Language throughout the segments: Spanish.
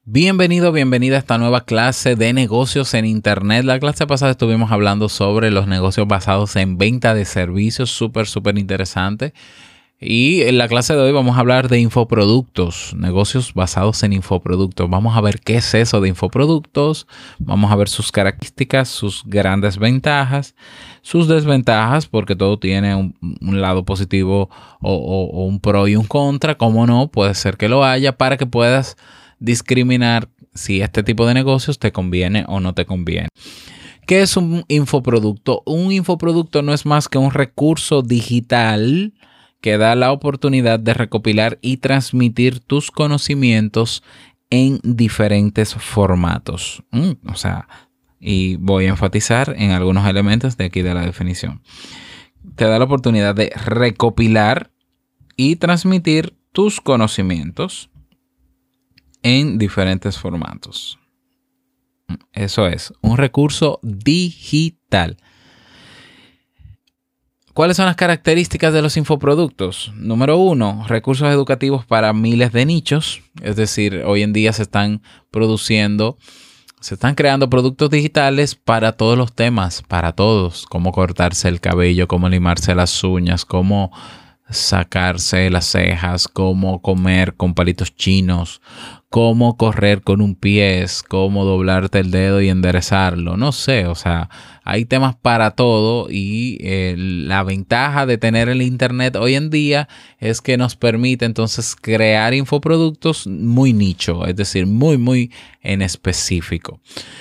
Bienvenido, bienvenida a esta nueva clase de negocios en Internet. La clase pasada estuvimos hablando sobre los negocios basados en venta de servicios, súper interesante. Y en la clase de hoy vamos a hablar de infoproductos, negocios basados en infoproductos. Vamos a ver qué es eso de infoproductos, vamos a ver sus características, sus grandes ventajas, sus desventajas, porque todo tiene un lado positivo o un pro y un contra. Como no, puede ser que lo haya para que puedas discriminar si este tipo de negocios te conviene o no te conviene. ¿Qué es un infoproducto? Un infoproducto no es más que un recurso digital que da la oportunidad de recopilar y transmitir tus conocimientos en diferentes formatos. Y voy a enfatizar en algunos elementos de aquí de la definición. Te da la oportunidad de recopilar y transmitir tus conocimientos en diferentes formatos. Eso es, un recurso digital. ¿Cuáles son las características de los infoproductos? Número 1, recursos educativos para miles de nichos. Es decir, hoy en día se están creando productos digitales para todos los temas, para todos. Cómo cortarse el cabello, cómo limarse las uñas, cómo sacarse las cejas, cómo comer con palitos chinos, cómo correr con un pie, cómo doblarte el dedo y enderezarlo. No sé, hay temas para todo y la ventaja de tener el internet hoy en día es que nos permite entonces crear infoproductos muy nicho, es decir, muy en específico.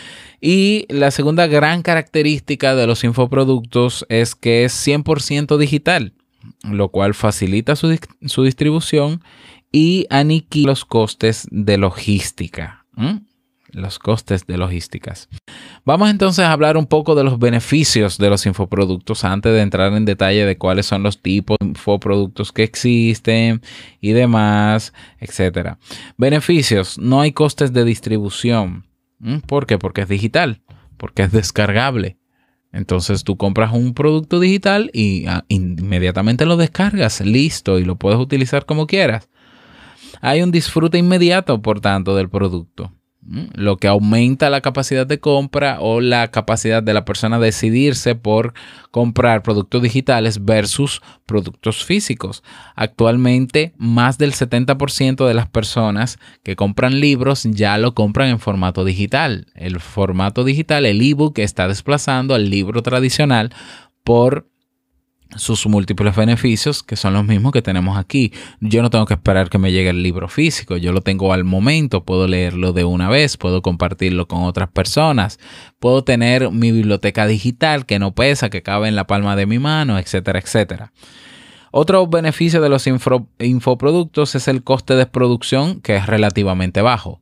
Y la segunda gran característica de los infoproductos es que es 100% digital, lo cual facilita su distribución y aniquila los costes de logística. Los costes de logísticas. Vamos entonces a hablar un poco de los beneficios de los infoproductos antes de entrar en detalle de cuáles son los tipos de infoproductos que existen y demás, etcétera. Beneficios: no hay costes de distribución. ¿Por qué? Porque es digital, porque es descargable. Entonces tú compras un producto digital y inmediatamente lo descargas, listo, y lo puedes utilizar como quieras. Hay un disfrute inmediato, por tanto, del producto, lo que aumenta la capacidad de compra o la capacidad de la persona de decidirse por comprar productos digitales versus productos físicos. Actualmente, más del 70% de las personas que compran libros ya lo compran en formato digital. El formato digital, el ebook, está desplazando al libro tradicional por sus múltiples beneficios, que son los mismos que tenemos aquí. Yo no tengo que esperar que me llegue el libro físico, yo lo tengo al momento, puedo leerlo de una vez, puedo compartirlo con otras personas, puedo tener mi biblioteca digital que no pesa, que cabe en la palma de mi mano, etcétera, etcétera. Otro beneficio de los infoproductos es el coste de producción, que es relativamente bajo.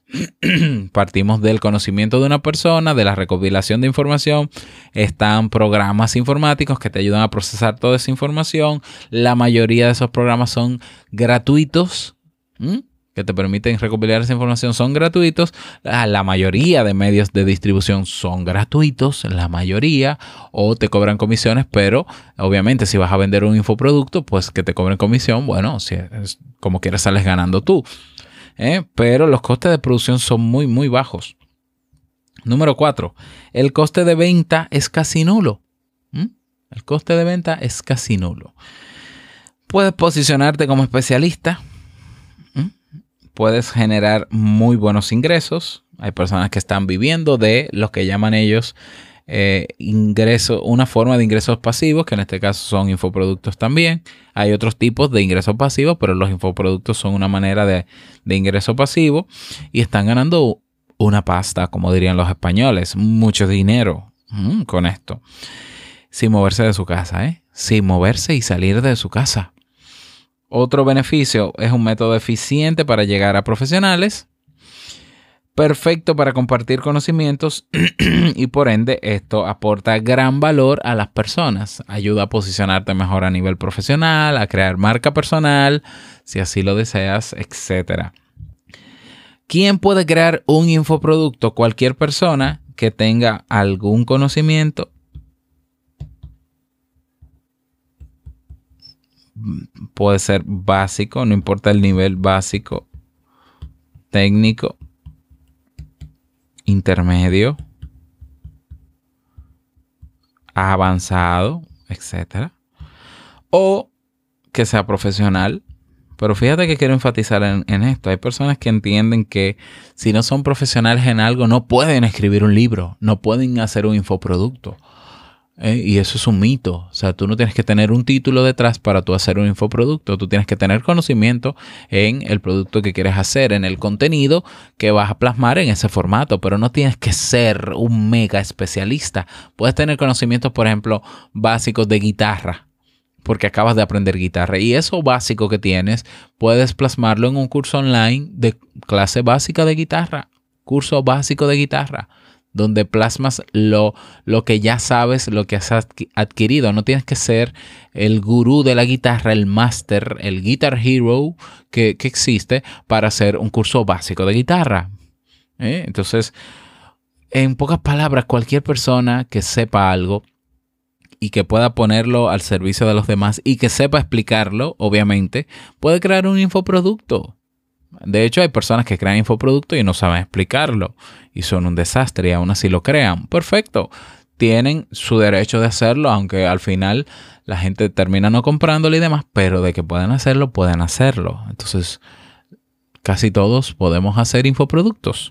Partimos del conocimiento de una persona, de la recopilación de información. Están programas informáticos que te ayudan a procesar toda esa información. La mayoría de esos programas son gratuitos, que te permiten recopilar esa información, son gratuitos. La mayoría de medios de distribución son gratuitos, la mayoría, o te cobran comisiones, pero obviamente si vas a vender un infoproducto, pues que te cobren comisión, bueno, si es, como quieras sales ganando tú. Pero los costes de producción son muy bajos. Número 4, el coste de venta es casi nulo. El coste de venta es casi nulo. Puedes posicionarte como especialista. Puedes generar muy buenos ingresos. Hay personas que están viviendo de lo que llaman ellos ingresos, una forma de ingresos pasivos, que en este caso son infoproductos también. Hay otros tipos de ingresos pasivos, pero los infoproductos son una manera de ingreso pasivo y están ganando una pasta, como dirían los españoles, mucho dinero con esto, sin moverse de su casa, sin moverse y salir de su casa. Otro beneficio es un método eficiente para llegar a profesionales, perfecto para compartir conocimientos y por ende esto aporta gran valor a las personas. Ayuda a posicionarte mejor a nivel profesional, a crear marca personal, si así lo deseas, etc. ¿Quién puede crear un infoproducto? Cualquier persona que tenga algún conocimiento. Puede ser básico, no importa el nivel básico, técnico, intermedio, avanzado, etcétera, o que sea profesional. Pero fíjate que quiero enfatizar en esto. Hay personas que entienden que si no son profesionales en algo, no pueden escribir un libro, no pueden hacer un infoproducto. Y eso es un mito. O sea, tú no tienes que tener un título detrás para tú hacer un infoproducto. Tú tienes que tener conocimiento en el producto que quieres hacer, en el contenido que vas a plasmar en ese formato, pero no tienes que ser un mega especialista. Puedes tener conocimientos, por ejemplo, básicos de guitarra, porque acabas de aprender guitarra. Y eso básico que tienes, puedes plasmarlo en un curso online de clase básica de guitarra. Curso básico de guitarra, donde plasmas lo que ya sabes, lo que has adquirido. No tienes que ser el gurú de la guitarra, el máster, el Guitar Hero que existe para hacer un curso básico de guitarra. Entonces, en pocas palabras, cualquier persona que sepa algo y que pueda ponerlo al servicio de los demás y que sepa explicarlo, obviamente, puede crear un infoproducto. De hecho, hay personas que crean infoproductos y no saben explicarlo y son un desastre y aún así lo crean. Perfecto. Tienen su derecho de hacerlo, aunque al final la gente termina no comprándolo y demás, pero de que pueden hacerlo, pueden hacerlo. Entonces, casi todos podemos hacer infoproductos.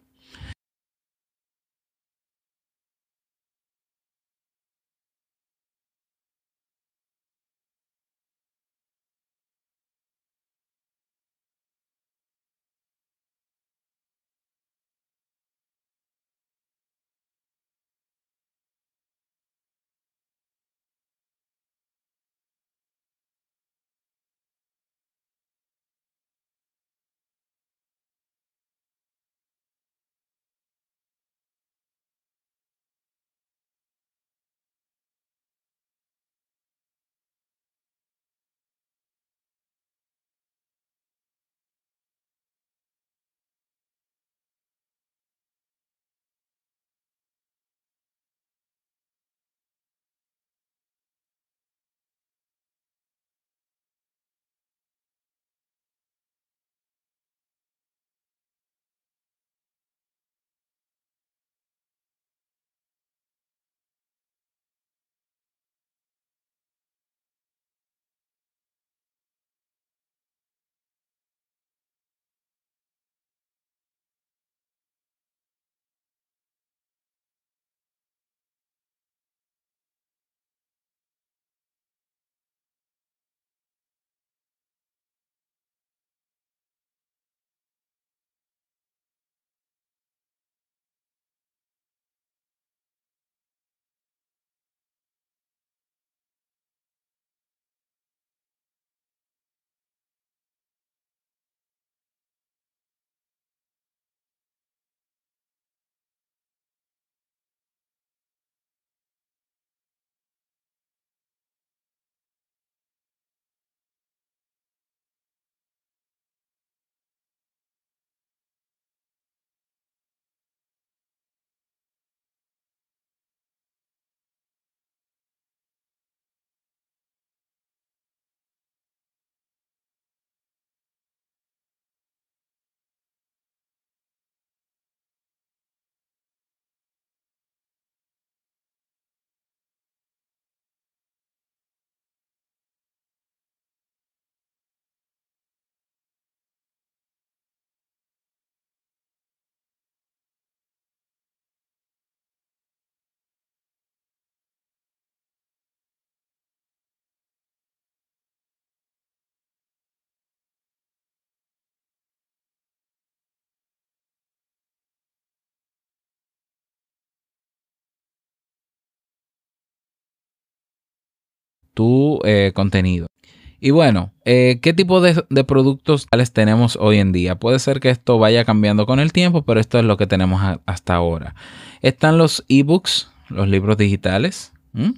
Tu contenido. Y bueno, ¿qué tipo de productos tenemos hoy en día? Puede ser que esto vaya cambiando con el tiempo, pero esto es lo que tenemos hasta ahora. Están los ebooks, los libros digitales.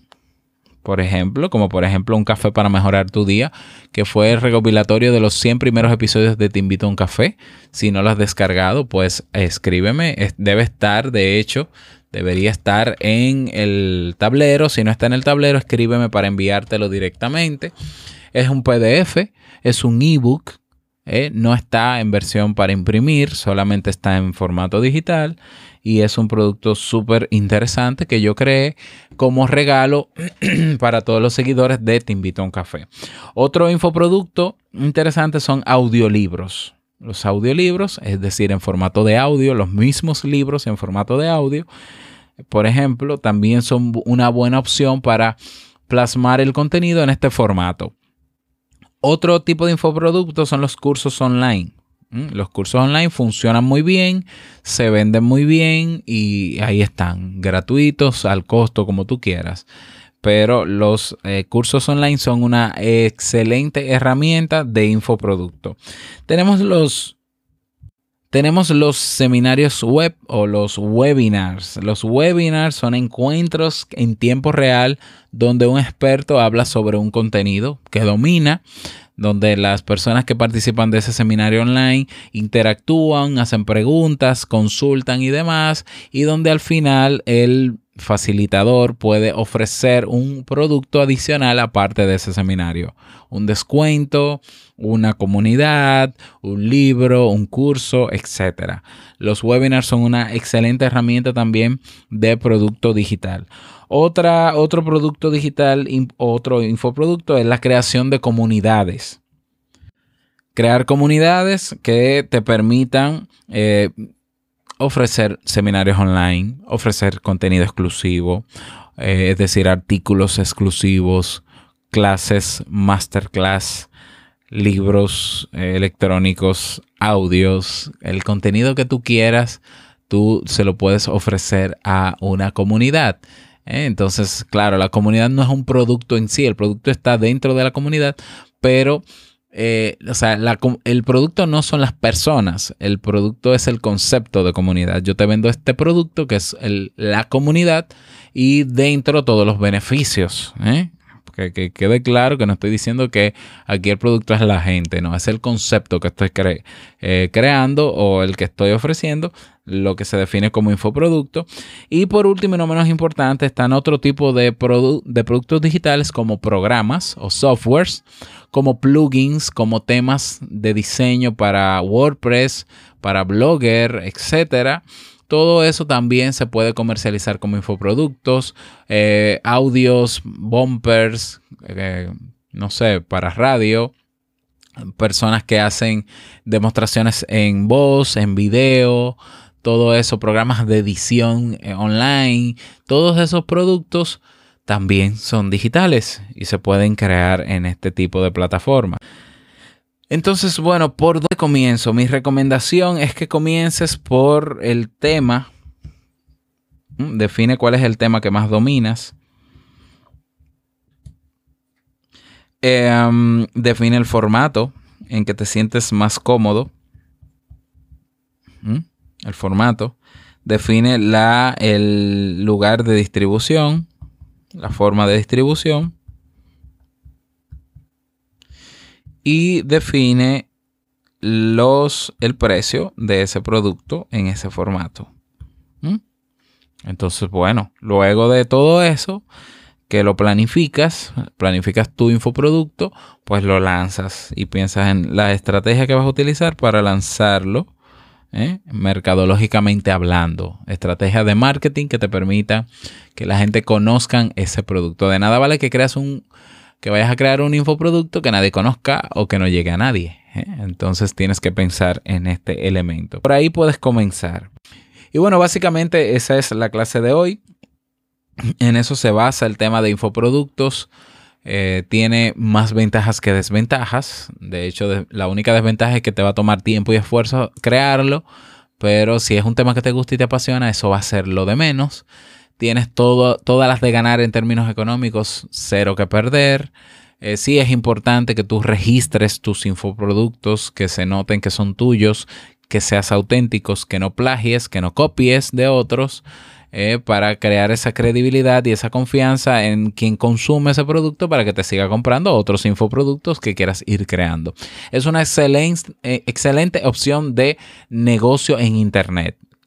Por ejemplo, como por ejemplo Un café para mejorar tu día, que fue el recopilatorio de los 100 primeros episodios de Te invito a un café. Si no lo has descargado, pues escríbeme. Debe estar, de hecho, debería estar en el tablero. Si no está en el tablero, escríbeme para enviártelo directamente. Es un PDF, es un ebook No está en versión para imprimir, solamente está en formato digital y es un producto súper interesante que yo creé como regalo para todos los seguidores de Te Invito a un Café. Otro infoproducto interesante son audiolibros. Los audiolibros, es decir, en formato de audio, los mismos libros en formato de audio, por ejemplo, también son una buena opción para plasmar el contenido en este formato. Otro tipo de infoproductos son los cursos online. Los cursos online funcionan muy bien, se venden muy bien y ahí están, gratuitos, al costo como tú quieras. Pero los cursos online son una excelente herramienta de infoproducto. Tenemos los seminarios web o los webinars. Los webinars son encuentros en tiempo real donde un experto habla sobre un contenido que domina, donde las personas que participan de ese seminario online interactúan, hacen preguntas, consultan y demás, y donde al final el facilitador puede ofrecer un producto adicional aparte de ese seminario, un descuento, una comunidad, un libro, un curso, etc. Los webinars son una excelente herramienta también de producto digital. Otro producto digital, otro infoproducto es la creación de comunidades. Crear comunidades que te permitan ofrecer seminarios online, ofrecer contenido exclusivo, es decir, artículos exclusivos, clases, masterclass, libros electrónicos, audios, el contenido que tú quieras, tú se lo puedes ofrecer a una comunidad. Entonces, claro, la comunidad no es un producto en sí, el producto está dentro de la comunidad, pero el producto no son las personas, el producto es el concepto de comunidad. Yo te vendo este producto que es la comunidad y dentro todos los beneficios. Que quede claro que no estoy diciendo que aquí el producto es la gente, no, es el concepto que estoy creando o el que estoy ofreciendo, lo que se define como infoproducto. Y por último y no menos importante, están otro tipo de productos digitales como programas o softwares, como plugins, como temas de diseño para WordPress, para Blogger, etcétera. Todo eso también se puede comercializar como infoproductos, audios, bumpers, no sé, para radio, personas que hacen demostraciones en voz, en video, todo eso, programas de edición online, todos esos productos también son digitales y se pueden crear en este tipo de plataformas. Entonces, bueno, ¿por dónde comienzo? Mi recomendación es que comiences por el tema. Define cuál es el tema que más dominas. Define el formato en que te sientes más cómodo. El formato. Define el lugar de distribución, la forma de distribución. Y define el precio de ese producto en ese formato. Entonces, bueno, luego de todo eso, que lo planificas tu infoproducto, pues lo lanzas y piensas en la estrategia que vas a utilizar para lanzarlo, mercadológicamente hablando. Estrategia de marketing que te permita que la gente conozcan ese producto. De nada vale que vayas a crear un infoproducto que nadie conozca o que no llegue a nadie. Entonces tienes que pensar en este elemento. Por ahí puedes comenzar. Y bueno, básicamente esa es la clase de hoy. En eso se basa el tema de infoproductos. Tiene más ventajas que desventajas. De hecho, la única desventaja es que te va a tomar tiempo y esfuerzo crearlo. Pero si es un tema que te gusta y te apasiona, eso va a ser lo de menos. Tienes todas las de ganar en términos económicos, cero que perder. Sí es importante que tú registres tus infoproductos, que se noten que son tuyos, que seas auténticos, que no plagies, que no copies de otros, para crear esa credibilidad y esa confianza en quien consume ese producto para que te siga comprando otros infoproductos que quieras ir creando. Es una excelente opción de negocio en Internet.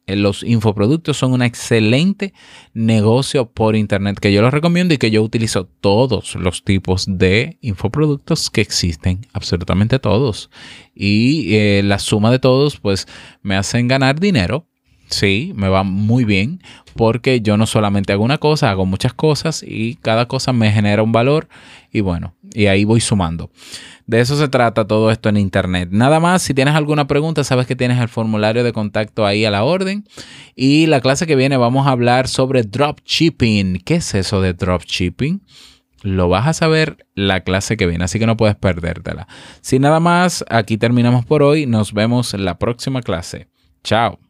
los infoproductos son un excelente negocio por internet que yo los recomiendo y que yo utilizo todos los tipos de infoproductos que existen, absolutamente todos. Y la suma de todos pues me hacen ganar dinero. Sí, me va muy bien porque yo no solamente hago una cosa, hago muchas cosas y cada cosa me genera un valor y bueno, y ahí voy sumando. De eso se trata todo esto en internet. Nada más, si tienes alguna pregunta, sabes que tienes el formulario de contacto ahí a la orden. Y la clase que viene vamos a hablar sobre dropshipping. ¿Qué es eso de dropshipping? Lo vas a saber la clase que viene, así que no puedes perdértela. Sin nada más, aquí terminamos por hoy. Nos vemos en la próxima clase. Chao.